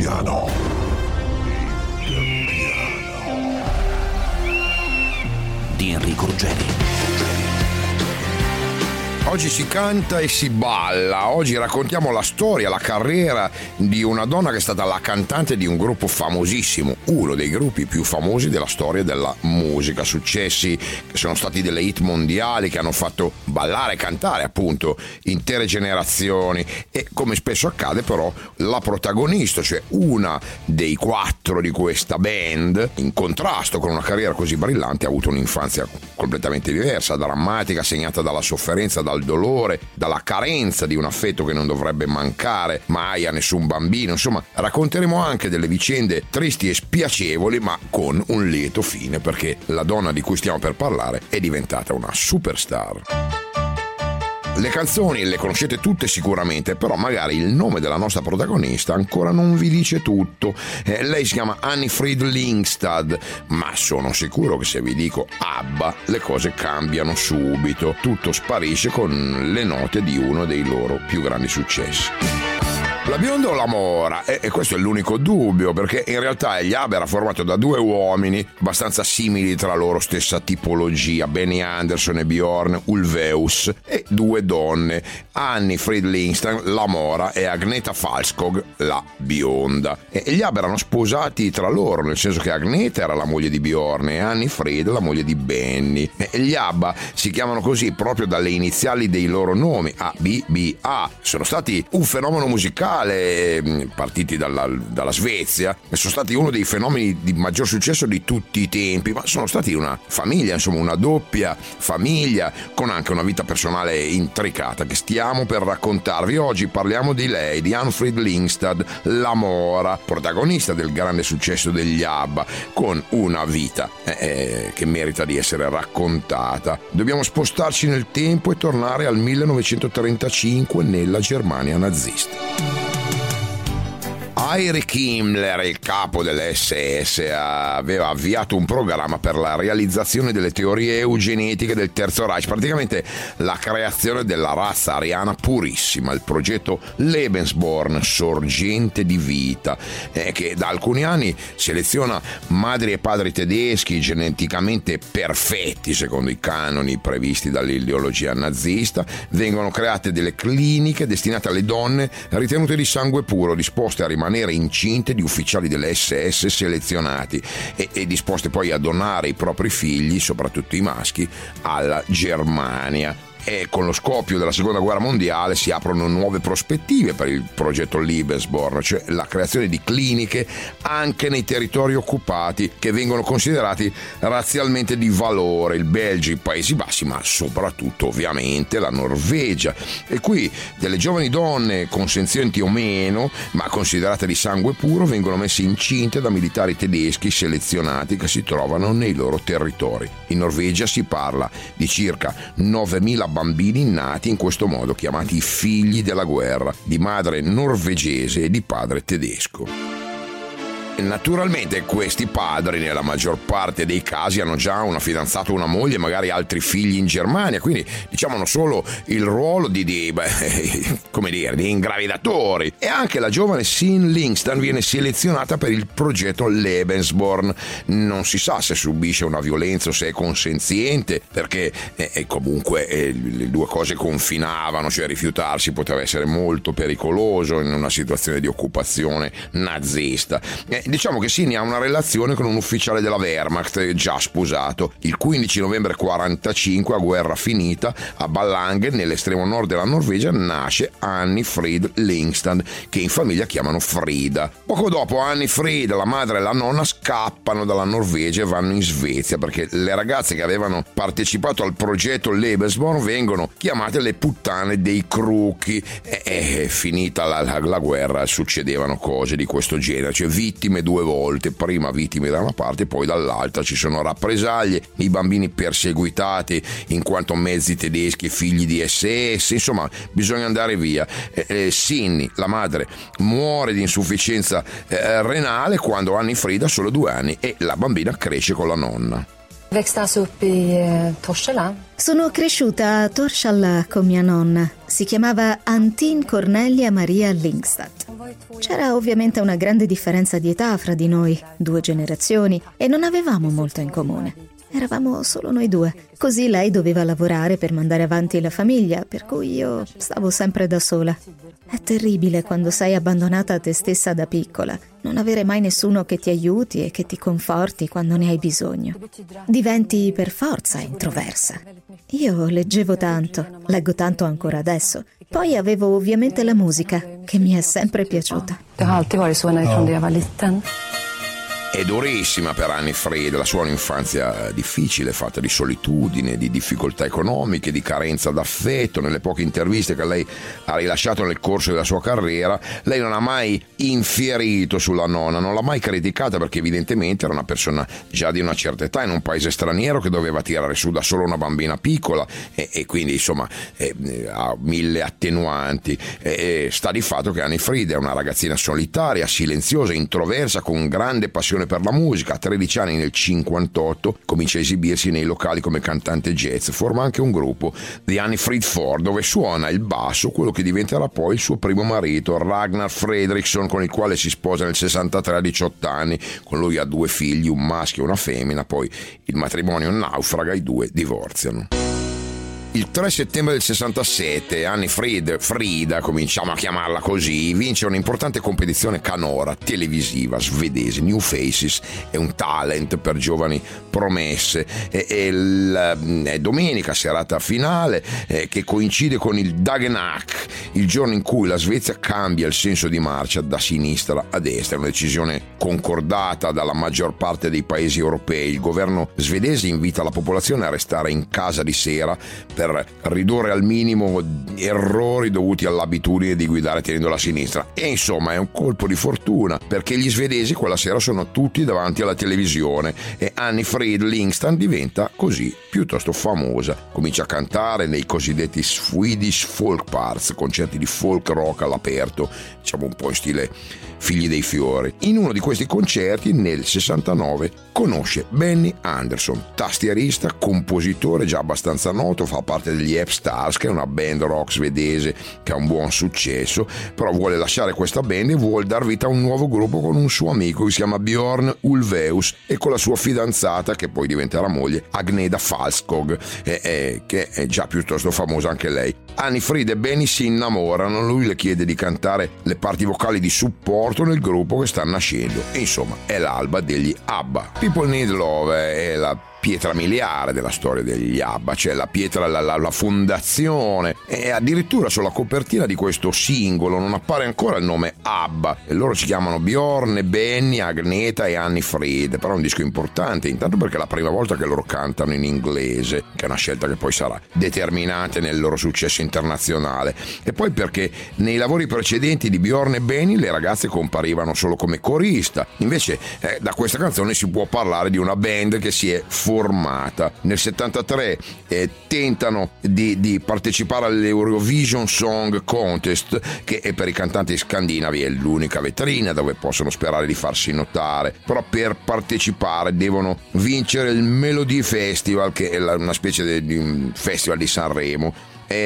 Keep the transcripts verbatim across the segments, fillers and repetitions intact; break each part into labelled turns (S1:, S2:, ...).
S1: piano.
S2: Di Enrico Ruggeri.
S3: Oggi si canta e si balla, oggi raccontiamo la storia, la carriera di una donna che è stata la cantante di un gruppo famosissimo, uno dei gruppi più famosi della storia della musica, successi che sono stati delle hit mondiali che hanno fatto ballare e cantare appunto intere generazioni e come spesso accade però la protagonista, cioè una dei quattro di questa band, in contrasto con una carriera così brillante, ha avuto un'infanzia completamente diversa, drammatica, segnata dalla sofferenza, dal dolore, dalla carenza di un affetto che non dovrebbe mancare mai a nessun bambino. Insomma, racconteremo anche delle vicende tristi e spiacevoli, ma con un lieto fine, perché la donna di cui stiamo per parlare è diventata una superstar. Le canzoni le conoscete tutte sicuramente, però magari il nome della nostra protagonista ancora non vi dice tutto. Eh, lei si chiama Anni-Frid Lyngstad, ma sono sicuro che se vi dico ABBA le cose cambiano subito. Tutto sparisce con le note di uno dei loro più grandi successi. La bionda o la mora? E, e questo è l'unico dubbio, perché in realtà gli ABBA era formato da due uomini abbastanza simili tra loro, stessa tipologia, Benny Andersson e Björn Ulvaeus, e due donne, Anni-Frid Lyngstad, la mora, e Agneta Fältskog, la bionda. E gli ABBA erano sposati tra loro, nel senso che Agneta era la moglie di Björn e Anni-Frid la moglie di Benny. E gli ABBA si chiamano così proprio dalle iniziali dei loro nomi, A B B A. Sono stati un fenomeno musicale partiti dalla, dalla Svezia e sono stati uno dei fenomeni di maggior successo di tutti i tempi, ma sono stati una famiglia, insomma una doppia famiglia con anche una vita personale intricata che stiamo per raccontarvi. Oggi parliamo di lei, di Anni-Frid Lyngstad, la mora, protagonista del grande successo degli ABBA, con una vita eh, che merita di essere raccontata. Dobbiamo spostarci nel tempo e tornare al millenovecentotrentacinque nella Germania nazista. Heinrich Himmler, il capo dell'esse esse, aveva avviato un programma per la realizzazione delle teorie eugenetiche del Terzo Reich, praticamente la creazione della razza ariana purissima, il progetto Lebensborn, sorgente di vita, eh, che da alcuni anni seleziona madri e padri tedeschi geneticamente perfetti secondo i canoni previsti dall'ideologia nazista. Vengono create delle cliniche destinate alle donne ritenute di sangue puro, disposte a rimanere incinte di ufficiali dell'esse esse selezionati e, e disposte poi a donare i propri figli, soprattutto i maschi, alla Germania. E con lo scoppio della seconda guerra mondiale si aprono nuove prospettive per il progetto Lebensborn, cioè la creazione di cliniche anche nei territori occupati che vengono considerati razzialmente di valore, il Belgio, i Paesi Bassi, ma soprattutto ovviamente la Norvegia. E qui delle giovani donne consenzienti o meno, ma considerate di sangue puro, vengono messe incinte da militari tedeschi selezionati che si trovano nei loro territori. In Norvegia si parla di circa novemila bambini nati in questo modo, chiamati figli della guerra, di madre norvegese e di padre tedesco. Naturalmente questi padri nella maggior parte dei casi hanno già una fidanzata, una moglie, magari altri figli in Germania, quindi diciamo hanno solo il ruolo di, di beh, come dire, di ingravidatori. E anche la giovane Sin Lyngstad viene selezionata per il progetto Lebensborn. Non si sa se subisce una violenza o se è consenziente, perché eh, comunque eh, le due cose confinavano, cioè rifiutarsi poteva essere molto pericoloso in una situazione di occupazione nazista. Eh, Diciamo che Sinni ha una relazione con un ufficiale della Wehrmacht già sposato. Il quindici novembre quarantacinque, a guerra finita, a Ballangen, nell'estremo nord della Norvegia, nasce Anni-Frid Lyngstad, che in famiglia chiamano Frida. Poco dopo Anni-Frid, la madre e la nonna, scappano dalla Norvegia e vanno in Svezia, perché le ragazze che avevano partecipato al progetto Lebensborn vengono chiamate le puttane dei crocchi. E, e finita la, la, la guerra succedevano cose di questo genere, cioè vittime due volte, prima vittime da una parte, poi dall'altra. Ci sono rappresaglie, i bambini perseguitati in quanto mezzi tedeschi, figli di esse esse, insomma bisogna andare via. eh, eh, Sinni, la madre, muore di insufficienza eh, renale quando Anni-Frid ha solo due anni e la bambina cresce con la nonna.
S1: Sono cresciuta a Torshälla con mia nonna. Si chiamava Antin Cornelia Maria Lingstad. C'era ovviamente una grande differenza di età fra di noi, due generazioni, e non avevamo molto in comune. Eravamo solo noi due. Così lei doveva lavorare per mandare avanti la famiglia, per cui io stavo sempre da sola. È terribile quando sei abbandonata a te stessa da piccola, non avere mai nessuno che ti aiuti e che ti conforti quando ne hai bisogno. Diventi per forza introversa. Io leggevo tanto, leggo tanto ancora adesso. Poi avevo ovviamente la musica, che mi è sempre piaciuta.
S4: Det har alltid varit så när från det jag var liten.
S3: È durissima per Anni Fried, la sua è un'infanzia difficile, fatta di solitudine, di difficoltà economiche, di carenza d'affetto. Nelle poche interviste che lei ha rilasciato nel corso della sua carriera, lei non ha mai infierito sulla nonna, non l'ha mai criticata, perché evidentemente era una persona già di una certa età in un paese straniero che doveva tirare su da solo una bambina piccola e, e quindi insomma eh, ha mille attenuanti. E, e sta di fatto che Anni Fried è una ragazzina solitaria, silenziosa, introversa, con grande passione per la musica. A tredici anni, nel cinquantotto, comincia a esibirsi nei locali come cantante jazz. Forma anche un gruppo, The Anni Fried Four, dove suona il basso quello che diventerà poi il suo primo marito, Ragnar Fredriksson, con il quale si sposa nel sessantatré a diciotto anni. Con lui ha due figli, un maschio e una femmina. Poi il matrimonio naufraga, i due divorziano. Il tre settembre del sessantasette Anni Fried, Frida, cominciamo a chiamarla così, vince un'importante competizione canora televisiva svedese, New Faces. È un talent per giovani promesse. È, è, il, è domenica, serata finale, eh, che coincide con il Dagenack, il giorno in cui la Svezia cambia il senso di marcia da sinistra a destra. È una decisione concordata dalla maggior parte dei paesi europei. Il governo svedese invita la popolazione a restare in casa di sera per per ridurre al minimo errori dovuti all'abitudine di guidare tenendo la sinistra. E insomma è un colpo di fortuna, perché gli svedesi quella sera sono tutti davanti alla televisione e Anni Fried Lingstad diventa così piuttosto famosa. Comincia a cantare nei cosiddetti Swedish Folk Parts, concerti di folk rock all'aperto, diciamo un po' in stile Figli dei Fiori. In uno di questi concerti, nel sessantanove, conosce Benny Andersson, tastierista, compositore già abbastanza noto, fa parte degli Ep Stars, che è una band rock svedese che ha un buon successo, però vuole lasciare questa band e vuole dar vita a un nuovo gruppo con un suo amico che si chiama Björn Ulvaeus e con la sua fidanzata, che poi diventerà moglie, Agneta Falskog, eh, eh, che è già piuttosto famosa anche lei. Anni Fried e Benny si innamorano, lui le chiede di cantare le parti vocali di supporto nel gruppo che sta nascendo e insomma è l'alba degli ABBA. People Need Love è la pietra miliare della storia degli ABBA, cioè la pietra, la, la, la fondazione, e addirittura sulla copertina di questo singolo non appare ancora il nome ABBA e loro si chiamano Björn, Benny, Agneta e Anni Fried. Però è un disco importante, intanto perché è la prima volta che loro cantano in inglese, che è una scelta che poi sarà determinante nel loro successo internazionale, e poi perché nei lavori precedenti di Björn e Benny le ragazze comparivano solo come corista. Invece eh, da questa canzone si può parlare di una band che si è formata. Nel settantatré eh, tentano di, di partecipare all'Eurovision Song Contest, che è per i cantanti scandinavi è l'unica vetrina dove possono sperare di farsi notare, però per partecipare devono vincere il Melody Festival, che è una specie di un festival di Sanremo.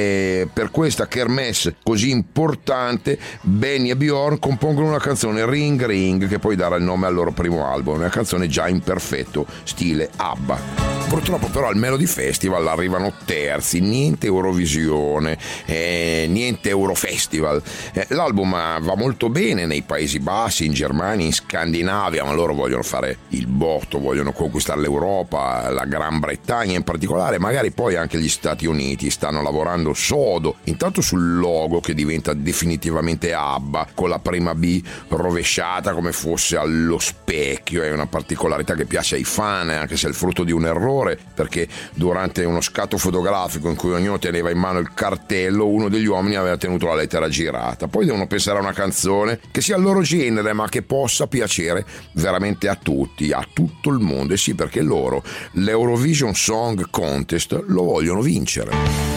S3: E per questa kermesse così importante Benny e Björn compongono una canzone, Ring Ring, che poi darà il nome al loro primo album, una canzone già in perfetto stile ABBA. Purtroppo però al Melody Festival arrivano terzi, niente Eurovisione, eh, niente Eurofestival. Eh, l'album va molto bene nei Paesi Bassi, in Germania, in Scandinavia, ma loro vogliono fare il botto, vogliono conquistare l'Europa, la Gran Bretagna in particolare, magari poi anche gli Stati Uniti. Stanno lavorando sodo, intanto sul logo che diventa definitivamente ABBA, con la prima B rovesciata come fosse allo specchio. È una particolarità che piace ai fan, anche se è il frutto di un errore, perché durante uno scatto fotografico in cui ognuno teneva in mano il cartello, uno degli uomini aveva tenuto la lettera girata. Poi devono pensare a una canzone che sia il loro genere, ma che possa piacere veramente a tutti, a tutto il mondo. E sì, perché loro l'Eurovision Song Contest lo vogliono vincere.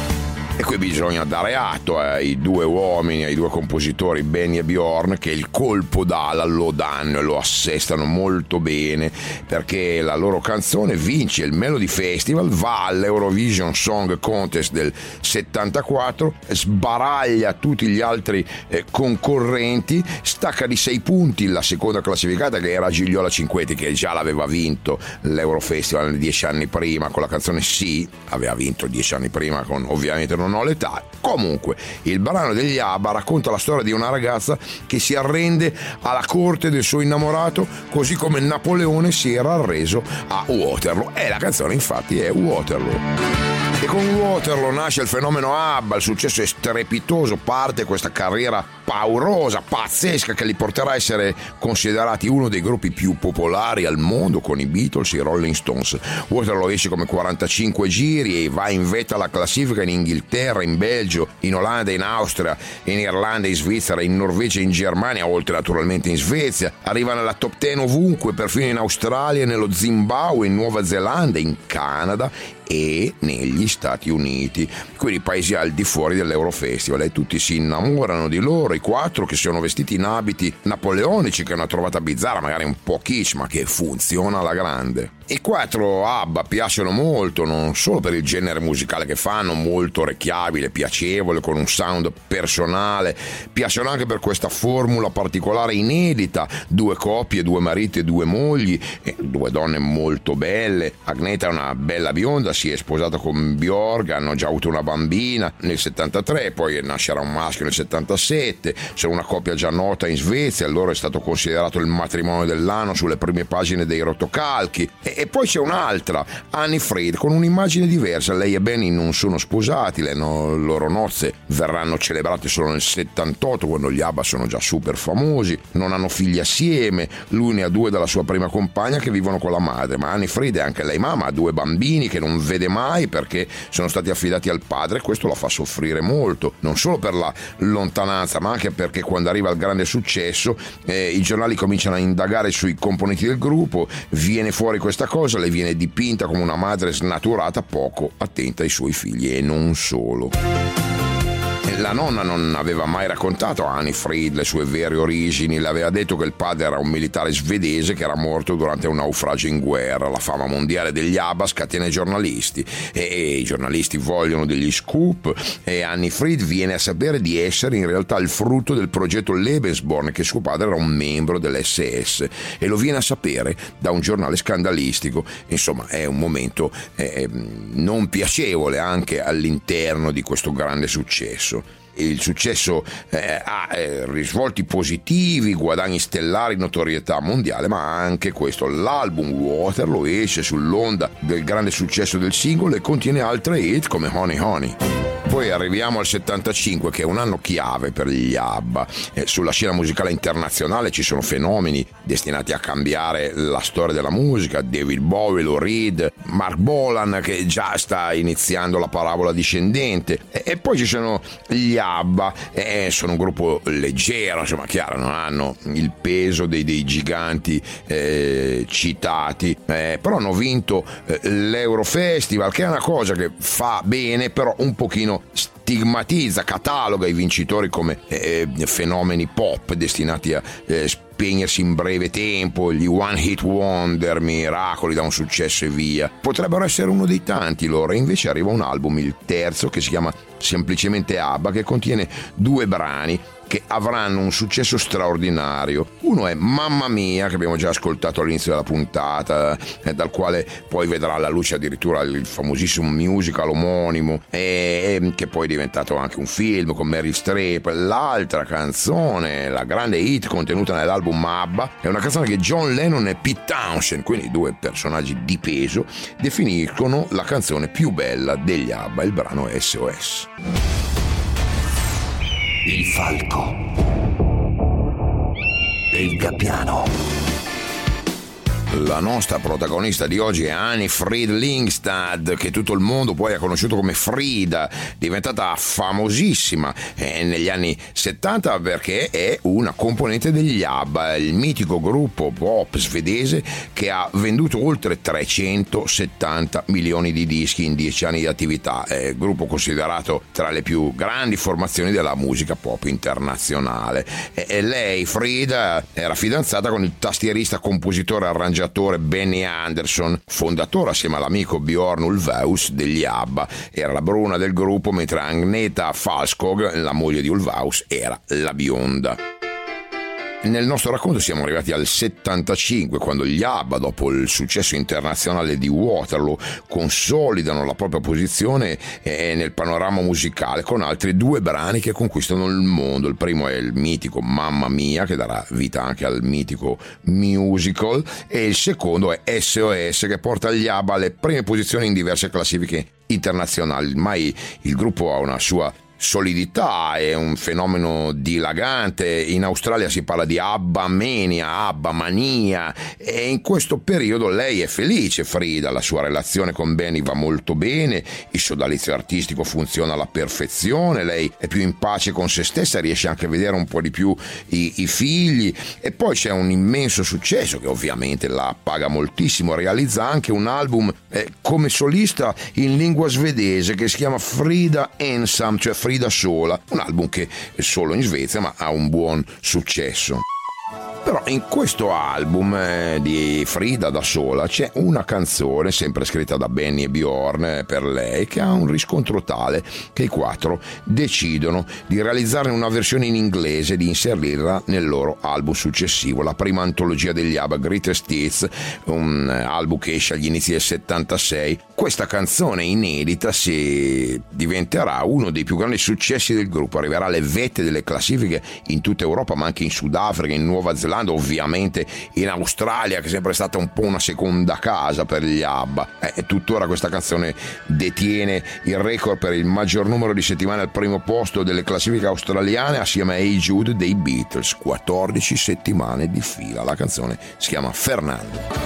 S3: E qui bisogna dare atto ai due uomini, ai due compositori Benny e Bjorn, che il colpo d'ala lo danno e lo assestano molto bene, perché la loro canzone vince il Melody Festival, va all'Eurovision Song Contest del settantaquattro, sbaraglia tutti gli altri eh, concorrenti, stacca di sei punti la seconda classificata, che era Gigliola Cinquetti, che già l'aveva vinto l'Eurofestival dieci anni prima con la canzone Sì, aveva vinto dieci anni prima con Ovviamente non ho l'età. Comunque, il brano degli ABBA racconta la storia di una ragazza che si arrende alla corte del suo innamorato, così come Napoleone si era arreso a Waterloo, e la canzone infatti è Waterloo. E con Waterloo nasce il fenomeno ABBA, il successo è strepitoso, parte questa carriera paurosa, pazzesca, che li porterà a essere considerati uno dei gruppi più popolari al mondo con i Beatles e i Rolling Stones. Waterloo esce come quarantacinque giri e va in vetta alla classifica in Inghilterra, in Belgio, in Olanda, in Austria, in Irlanda, in Svizzera, in Norvegia, in Germania, oltre naturalmente in Svezia. Arriva nella top dieci ovunque, perfino in Australia, nello Zimbabwe, in Nuova Zelanda, in Canada e negli Stati Uniti, quindi paesi al di fuori dell'Eurofestival, e tutti si innamorano di loro, i quattro che sono vestiti in abiti napoleonici, che è una trovata bizzarra, magari un po' kitsch, ma che funziona alla grande. I quattro ABBA piacciono molto, non solo per il genere musicale che fanno, molto orecchiabile, piacevole, con un sound personale, piacciono anche per questa formula particolare inedita, due coppie, due mariti e due mogli, e due donne molto belle. Agneta è una bella bionda, si è sposata con Björk, hanno già avuto una bambina nel settantatré, poi nascerà un maschio nel settantasette, sono una coppia già nota in Svezia, loro è stato considerato il matrimonio dell'anno sulle prime pagine dei rotocalchi. E E poi c'è un'altra, Annie Fried, con un'immagine diversa. Lei e Benny non sono sposati, le no, loro nozze verranno celebrate solo nel settantotto, quando gli ABBA sono già super famosi, non hanno figli assieme, lui ne ha due dalla sua prima compagna che vivono con la madre, ma Annie Fried è anche lei mamma, ha due bambini che non vede mai perché sono stati affidati al padre, e questo la fa soffrire molto, non solo per la lontananza, ma anche perché quando arriva il grande successo eh, i giornali cominciano a indagare sui componenti del gruppo, viene fuori questa cosa, le viene dipinta come una madre snaturata, poco attenta ai suoi figli, e non solo. La nonna non aveva mai raccontato a Annie Fried le sue vere origini, le aveva detto che il padre era un militare svedese che era morto durante un naufragio in guerra. La fama mondiale degli ABBA scatena i giornalisti, e, e i giornalisti vogliono degli scoop, e Annie Fried viene a sapere di essere in realtà il frutto del progetto Lebensborn, che suo padre era un membro dell'esse esse, e lo viene a sapere da un giornale scandalistico. Insomma, è un momento eh, non piacevole anche all'interno di questo grande successo. Il successo eh, ha eh, risvolti positivi, guadagni stellari, notorietà mondiale, ma anche questo, l'album Waterloo esce sull'onda del grande successo del singolo e contiene altre hit come Honey Honey. Poi arriviamo al settantacinque, che è un anno chiave per gli ABBA. Eh, sulla scena musicale internazionale ci sono fenomeni destinati a cambiare la storia della musica: David Bowie, Lou Reed, Mark Bolan, che già sta iniziando la parabola discendente, e, e poi ci sono gli ABBA, eh, sono un gruppo leggero, insomma, chiaro, non hanno il peso dei, dei giganti eh, citati, eh, però hanno vinto eh, l'Eurofestival, che è una cosa che fa bene, però un pochino stigmatizza, cataloga i vincitori come eh, fenomeni pop destinati a eh, spegnersi in breve tempo, gli one hit wonder, miracoli da un successo e via. Potrebbero essere uno dei tanti loro, e invece arriva un album, il terzo, che si chiama semplicemente ABBA, che contiene due brani che avranno un successo straordinario. Uno è Mamma Mia, che abbiamo già ascoltato all'inizio della puntata, eh, dal quale poi vedrà la luce addirittura il famosissimo musical omonimo, eh, che poi è diventato anche un film con Meryl Streep. L'altra canzone, la grande hit contenuta nell'album ABBA, è una canzone che John Lennon e Pete Townshend, quindi due personaggi di peso, definiscono la canzone più bella degli ABBA. Il brano è S O S.
S2: Il falco e il gabbiano.
S3: La nostra protagonista di oggi è Annie Fried Lyngstad, che tutto il mondo poi ha conosciuto come Frida, diventata famosissima eh, negli anni settanta perché è una componente degli ABBA, il mitico gruppo pop svedese che ha venduto oltre trecentosettanta milioni di dischi in dieci anni di attività, è gruppo considerato tra le più grandi formazioni della musica pop internazionale. E, e lei, Frida, era fidanzata con il tastierista, compositore e arrangiatore Benny Andersson, fondatore assieme all'amico Björn Ulvaeus degli ABBA. Era la bruna del gruppo, mentre Agneta Fältskog, la moglie di Ulvaeus, era la bionda. Nel nostro racconto siamo arrivati al settantacinque, quando gli ABBA, dopo il successo internazionale di Waterloo, consolidano la propria posizione nel panorama musicale con altri due brani che conquistano il mondo. Il primo è il mitico Mamma Mia, che darà vita anche al mitico musical, e il secondo è S O S, che porta gli ABBA alle prime posizioni in diverse classifiche internazionali. Ormai il gruppo ha una sua solidità, è un fenomeno dilagante. In Australia si parla di ABBA mania, ABBA mania, e in questo periodo lei è felice, Frida. La sua relazione con Benny va molto bene, il sodalizio artistico funziona alla perfezione, lei è più in pace con se stessa, riesce anche a vedere un po' di più i, i figli, e poi c'è un immenso successo che ovviamente la paga moltissimo. Realizza anche un album eh, come solista in lingua svedese che si chiama Frida Ensam, cioè Frida sola, un album che è solo in Svezia ma ha un buon successo. Però in questo album eh, di Frida da sola c'è una canzone sempre scritta da Benny e Björn eh, per lei, che ha un riscontro tale che i quattro decidono di realizzarne una versione in inglese e di inserirla nel loro album successivo, la prima antologia degli ABBA, Greatest Hits, un album che esce agli inizi del settantasei. Questa canzone inedita si diventerà uno dei più grandi successi del gruppo, arriverà alle vette delle classifiche in tutta Europa, ma anche in Sudafrica, in Nuova Zelanda, ovviamente in Australia, che è sempre stata un po' una seconda casa per gli ABBA. E tuttora questa canzone detiene il record per il maggior numero di settimane al primo posto delle classifiche australiane, assieme a Hey Jude dei Beatles, quattordici settimane di fila. La canzone si chiama Fernando.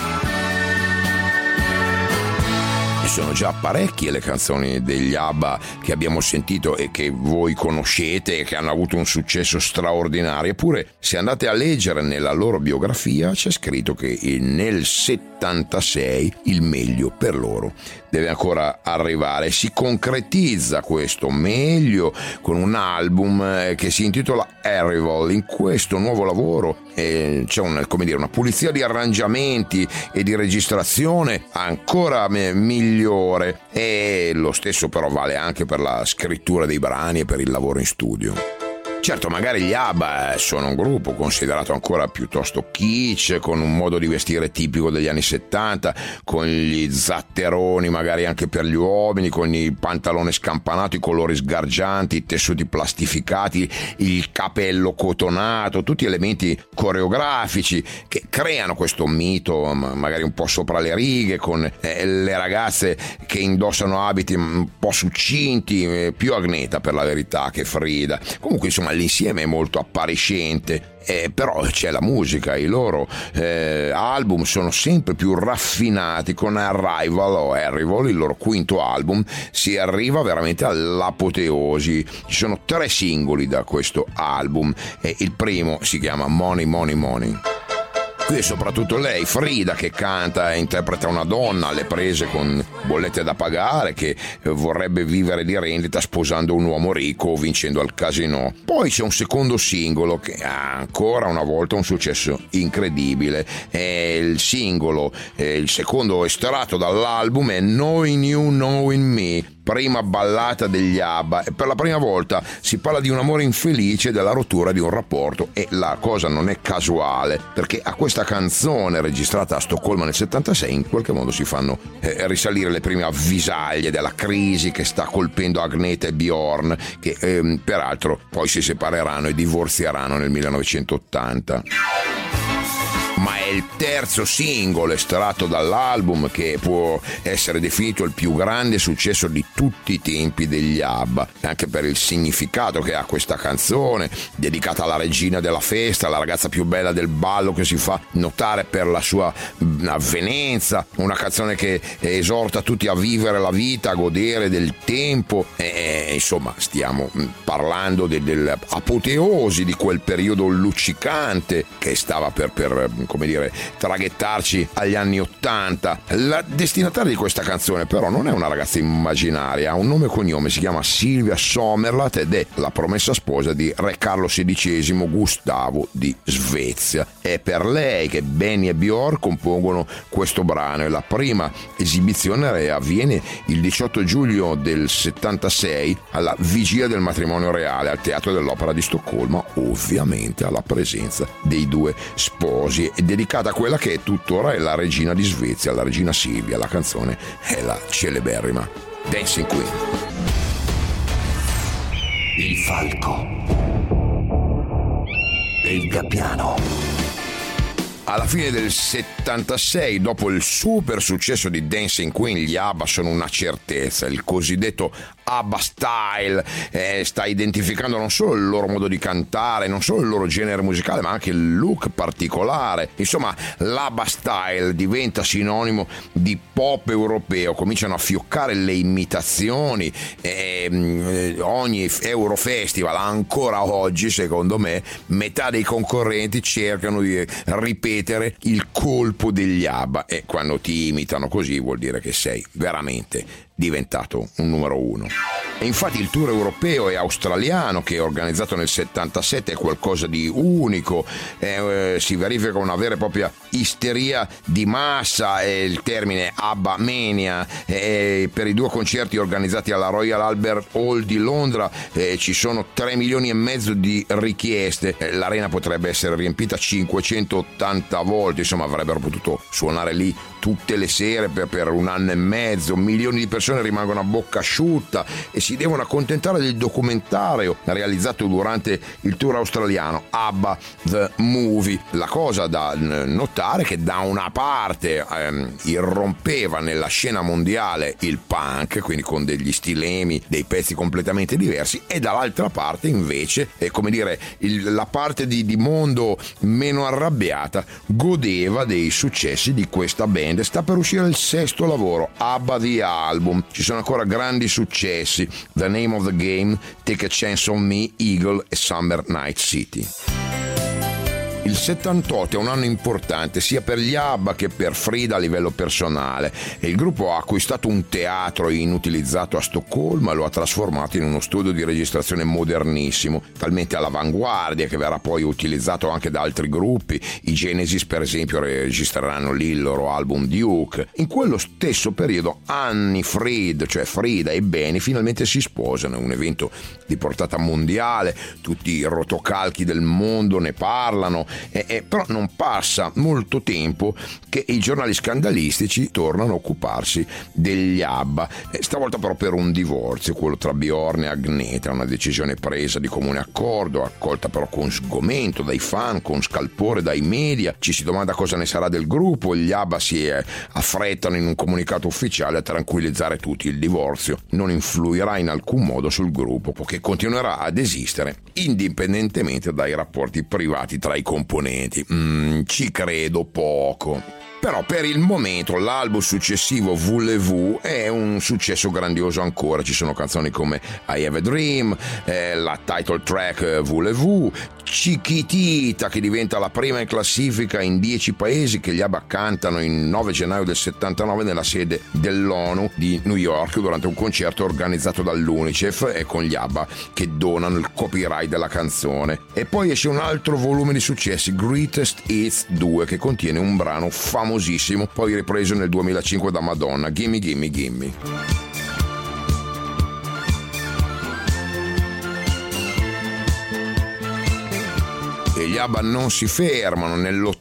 S3: Sono già parecchie le canzoni degli ABBA che abbiamo sentito e che voi conoscete e che hanno avuto un successo straordinario, eppure se andate a leggere nella loro biografia c'è scritto che nel settantasei il meglio per loro deve ancora arrivare. Si concretizza questo meglio con un album che si intitola Arrival. In questo nuovo lavoro eh, c'è un, come dire, una pulizia di arrangiamenti e di registrazione ancora migliore, e lo stesso però vale anche per la scrittura dei brani e per il lavoro in studio. Certo, magari gli ABBA sono un gruppo considerato ancora piuttosto kitsch, con un modo di vestire tipico degli anni settanta, con gli zatteroni magari anche per gli uomini, con il pantalone scampanato, i colori sgargianti, i tessuti plastificati, il capello cotonato, tutti elementi coreografici che creano questo mito magari un po' sopra le righe, con eh, le ragazze che indossano abiti un po' succinti, eh, più Agneta per la verità che Frida. Comunque insomma l'insieme è molto appariscente. Eh, però c'è la musica, i loro eh, album sono sempre più raffinati. Con Arrival o Arrival, il loro quinto album, si arriva veramente all'apoteosi. Ci sono tre singoli da questo album e il primo si chiama Money Money Money. Qui è soprattutto lei, Frida, che canta e interpreta una donna alle prese con bollette da pagare, che vorrebbe vivere di rendita sposando un uomo ricco o vincendo al casino. Poi c'è un secondo singolo che ha ancora una volta un successo incredibile. È il singolo, è il secondo estratto dall'album, è Knowing You, Knowing Me, prima ballata degli ABBA, e per la prima volta si parla di un amore infelice, della rottura di un rapporto, e la cosa non è casuale, perché a questa canzone registrata a Stoccolma nel settantasei in qualche modo si fanno eh, risalire le prime avvisaglie della crisi che sta colpendo Agneta e Björn, che eh, peraltro poi si separeranno e divorzieranno nel millenovecentottanta. Ma è è il terzo singolo estratto dall'album, che può essere definito il più grande successo di tutti i tempi degli ABBA, anche per il significato che ha questa canzone, dedicata alla regina della festa, la ragazza più bella del ballo, che si fa notare per la sua avvenenza, una canzone che esorta tutti a vivere la vita, a godere del tempo, e, insomma stiamo parlando de, dell'apoteosi di quel periodo luccicante che stava per, per come dire, traghettarci agli anni ottanta. La destinataria di questa canzone però non è una ragazza immaginaria, ha un nome e cognome, si chiama Silvia Sommerlath ed è la promessa sposa di re Carlo sedicesimo Gustavo di Svezia. È per lei che Benny e Björk compongono questo brano, e la prima esibizione avviene il diciotto giugno del settantasei alla vigilia del matrimonio reale al Teatro dell'Opera di Stoccolma, ovviamente alla presenza dei due sposi. È dedicata a quella che è tuttora è la regina di Svezia, la regina Silvia. La canzone è la celeberrima Dancing Queen.
S2: Il falco e il gabbiano.
S3: Alla fine del settantasei, dopo il super successo di Dancing Queen, gli ABBA sono una certezza. Il cosiddetto ABBA Style eh, sta identificando non solo il loro modo di cantare, non solo il loro genere musicale, ma anche il look particolare. Insomma, l'ABBA Style diventa sinonimo di pop europeo. Cominciano a fioccare le imitazioni. Eh, ogni Eurofestival, ancora oggi, secondo me, metà dei concorrenti cercano di ripetere il colpo degli ABBA, e quando ti imitano così vuol dire che sei veramente diventato un numero uno. E infatti il tour europeo e australiano, che è organizzato nel settantasette, è qualcosa di unico. Eh, si verifica una vera e propria isteria di massa, è il termine ABBA Mania. Eh, per i due concerti organizzati alla Royal Albert Hall di Londra eh, ci sono tre milioni e mezzo di richieste. Eh, l'arena potrebbe essere riempita cinquecentottanta volte, insomma avrebbero potuto suonare lì tutte le sere per, per un anno e mezzo. Milioni di persone rimangono a bocca asciutta e si devono accontentare del documentario realizzato durante il tour australiano, ABBA The Movie. La cosa da notare è che da una parte ehm, irrompeva nella scena mondiale il punk, quindi con degli stilemi, dei pezzi completamente diversi, e dall'altra parte invece, eh, come dire, il, la parte di, di mondo meno arrabbiata godeva dei successi di questa band. Sta per uscire il sesto lavoro, ABBA The Album. Ci sono ancora grandi successi: The Name of the Game, Take a Chance on Me, Eagle e Summer Night City. Il settantotto è un anno importante sia per gli ABBA che per Frida a livello personale, e il gruppo ha acquistato un teatro inutilizzato a Stoccolma e lo ha trasformato in uno studio di registrazione modernissimo, talmente all'avanguardia che verrà poi utilizzato anche da altri gruppi. I Genesis, per esempio, registreranno lì il loro album Duke. In quello stesso periodo Annie Fried, cioè Frida, e Benny finalmente si sposano. È un evento di portata mondiale, tutti i rotocalchi del mondo ne parlano. Eh, eh, però non passa molto tempo che i giornali scandalistici tornano a occuparsi degli ABBA, eh, stavolta però per un divorzio, quello tra Björn e Agneta, una decisione presa di comune accordo, accolta però con sgomento dai fan, con scalpore dai media. Ci si domanda cosa ne sarà del gruppo. Gli ABBA si eh, affrettano in un comunicato ufficiale a tranquillizzare tutti: il divorzio non influirà in alcun modo sul gruppo, che continuerà ad esistere indipendentemente dai rapporti privati tra i componenti. Mm, ci credo poco. Però per il momento l'album successivo Voulez-vous è un successo grandioso ancora. Ci sono canzoni come I Have a Dream, eh, la title track eh, Voulez-vous, Chiquitita, che diventa la prima in classifica in dieci paesi, che gli ABBA cantano il nove gennaio del settantanove nella sede dell'ONU di New York durante un concerto organizzato dall'UNICEF, e con gli ABBA che donano il copyright della canzone. E poi esce un altro volume di successi, Greatest Hits due, che contiene un brano famosissimo, poi ripreso nel duemilacinque da Madonna, Gimme Gimme Gimme. E gli ABBA non si fermano. Nell'ottanta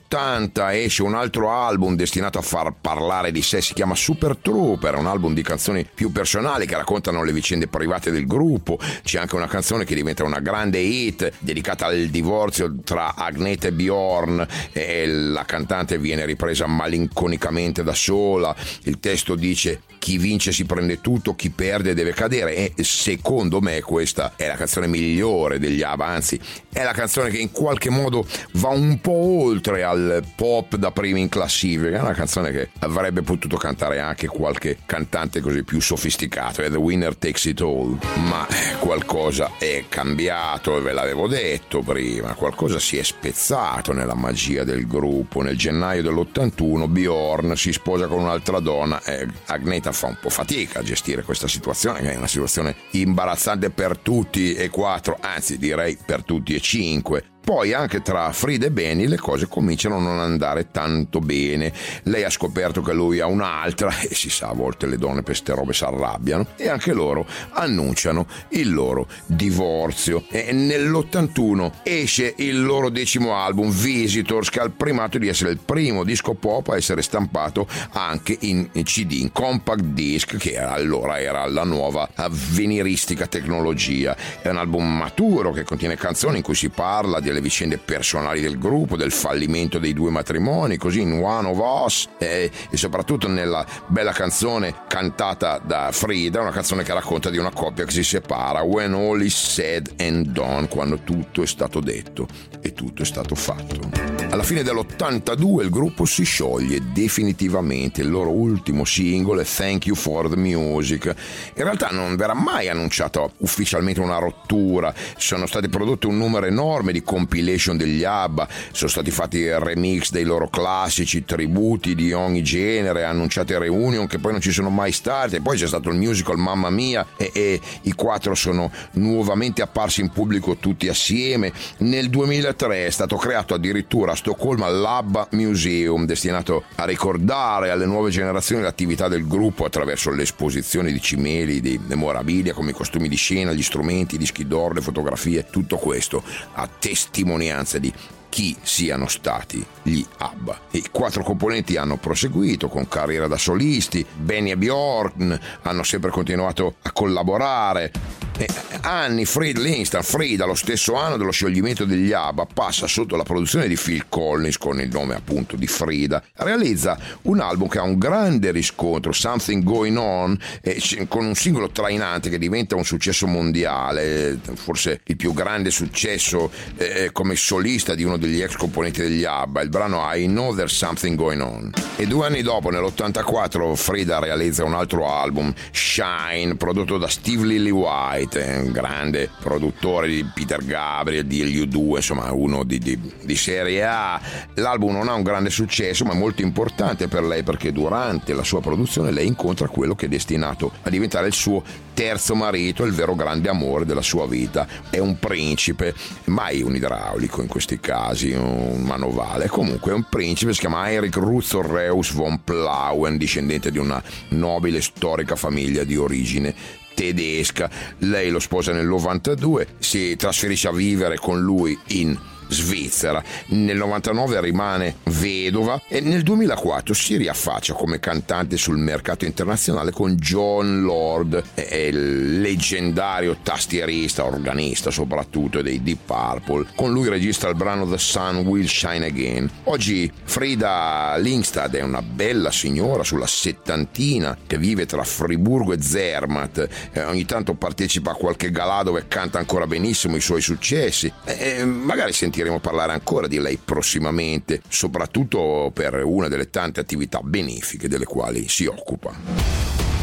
S3: nell'ottanta esce un altro album destinato a far parlare di sé, si chiama Super Trooper, un album di canzoni più personali che raccontano le vicende private del gruppo. C'è anche una canzone che diventa una grande hit dedicata al divorzio tra Agneta e Bjorn, e la cantante viene ripresa malinconicamente da sola. Il testo dice: chi vince si prende tutto, chi perde deve cadere. E secondo me questa è la canzone migliore degli ABBA, anzi è la canzone che in qualche modo va un po' oltre al pop da prima in classifica. È una canzone che avrebbe potuto cantare anche qualche cantante così più sofisticato, è The Winner Takes It All. Ma qualcosa è cambiato, ve l'avevo detto prima, qualcosa si è spezzato nella magia del gruppo. Nel gennaio dell'ottantuno Bjorn si sposa con un'altra donna e Agneta fa un po' fatica a gestire questa situazione, che è una situazione imbarazzante per tutti e quattro, anzi direi per tutti e cinque. Poi anche tra Frida e Benny le cose cominciano a non andare tanto bene. Lei ha scoperto che lui ha un'altra, e si sa, a volte le donne per ste robe si arrabbiano, e anche loro annunciano il loro divorzio. E nell'ottantuno esce il loro decimo album, Visitors, che ha il primato di essere il primo disco pop a essere stampato anche in C D, in compact disc, che allora era la nuova avveniristica tecnologia. È un album maturo che contiene canzoni in cui si parla di le vicende personali del gruppo, del fallimento dei due matrimoni, così in One of Us, eh, e soprattutto nella bella canzone cantata da Frida, una canzone che racconta di una coppia che si separa, When All Is Said and Done, quando tutto è stato detto e tutto è stato fatto. Alla fine dell'ottantadue il gruppo si scioglie definitivamente. Il loro ultimo singolo è Thank You for the Music. In realtà non verrà mai annunciata ufficialmente una rottura, sono stati prodotti un numero enorme di compilation degli ABBA, sono stati fatti remix dei loro classici, tributi di ogni genere, annunciate reunion che poi non ci sono mai state, poi c'è stato il musical Mamma Mia e, e i quattro sono nuovamente apparsi in pubblico tutti assieme. Nel duemilatré è stato creato addirittura a Stoccolma l'ABBA Museum, destinato a ricordare alle nuove generazioni l'attività del gruppo attraverso l'esposizione di cimeli, di memorabilia come i costumi di scena, gli strumenti, i dischi d'oro, le fotografie, tutto questo a testimonianza di chi siano stati gli ABBA. I quattro componenti hanno proseguito con carriera da solisti. Benny e Bjorn hanno sempre continuato a collaborare. E anni Frida Lindstad, Frida, lo stesso anno dello scioglimento degli ABBA, passa sotto la produzione di Phil Collins con il nome appunto di Frida. Realizza un album che ha un grande riscontro, Something Going On, eh, con un singolo trainante che diventa un successo mondiale, forse il più grande successo eh, come solista di uno degli ex componenti degli ABBA. Il brano I Know There's Something Going On. E due anni dopo, nell'ottantaquattro, Frida realizza un altro album, Shine, prodotto da Steve Lillywhite, un grande produttore di Peter Gabriel, di gli U due, insomma uno di, di, di serie A. L'album non ha un grande successo, ma è molto importante per lei perché durante la sua produzione lei incontra quello che è destinato a diventare il suo terzo marito, il vero grande amore della sua vita. È un principe, mai un idraulico in questi casi, un manovale, comunque è un principe, si chiama Heinrich Rutherreus von Plauen, discendente di una nobile storica famiglia di origine tedesca. Lei lo sposa nel novantadue, si trasferisce a vivere con lui in Svizzera. Nel novantanove rimane vedova e nel duemilaquattro si riaffaccia come cantante sul mercato internazionale con Jon Lord, è il leggendario tastierista, organista soprattutto dei Deep Purple. Con lui registra il brano The Sun Will Shine Again. Oggi Frida Lindstad è una bella signora sulla settantina che vive tra Friburgo e Zermatt, eh, ogni tanto partecipa a qualche galà dove canta ancora benissimo i suoi successi e magari sentiremo parlare ancora di lei prossimamente, soprattutto per una delle tante attività benefiche delle quali si occupa.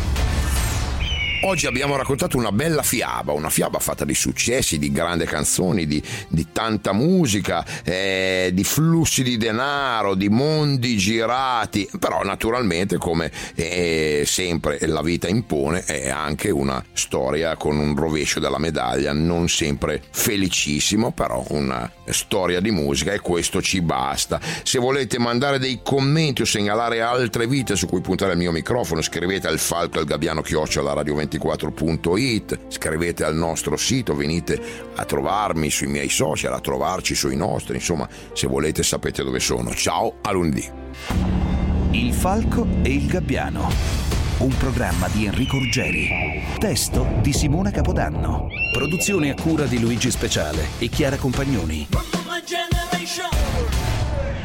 S3: Oggi abbiamo raccontato una bella fiaba, una fiaba fatta di successi, di grandi canzoni, di, di tanta musica, eh, di flussi di denaro, di mondi girati, però naturalmente come eh, sempre la vita impone è anche una storia con un rovescio della medaglia, non sempre felicissimo, però una storia di musica e questo ci basta. Se volete mandare dei commenti o segnalare altre vite su cui puntare il mio microfono, scrivete al falco al gabbiano chiocciola radio venti ventiquattro punto it, scrivete al nostro sito, venite a trovarmi sui miei social, a trovarci sui nostri, insomma, se volete sapete dove sono. Ciao, a lunedì.
S2: Il Falco e il Gabbiano, un programma di Enrico Ruggeri, testo di Simona Capodanno, produzione a cura di Luigi Speciale e Chiara Compagnoni.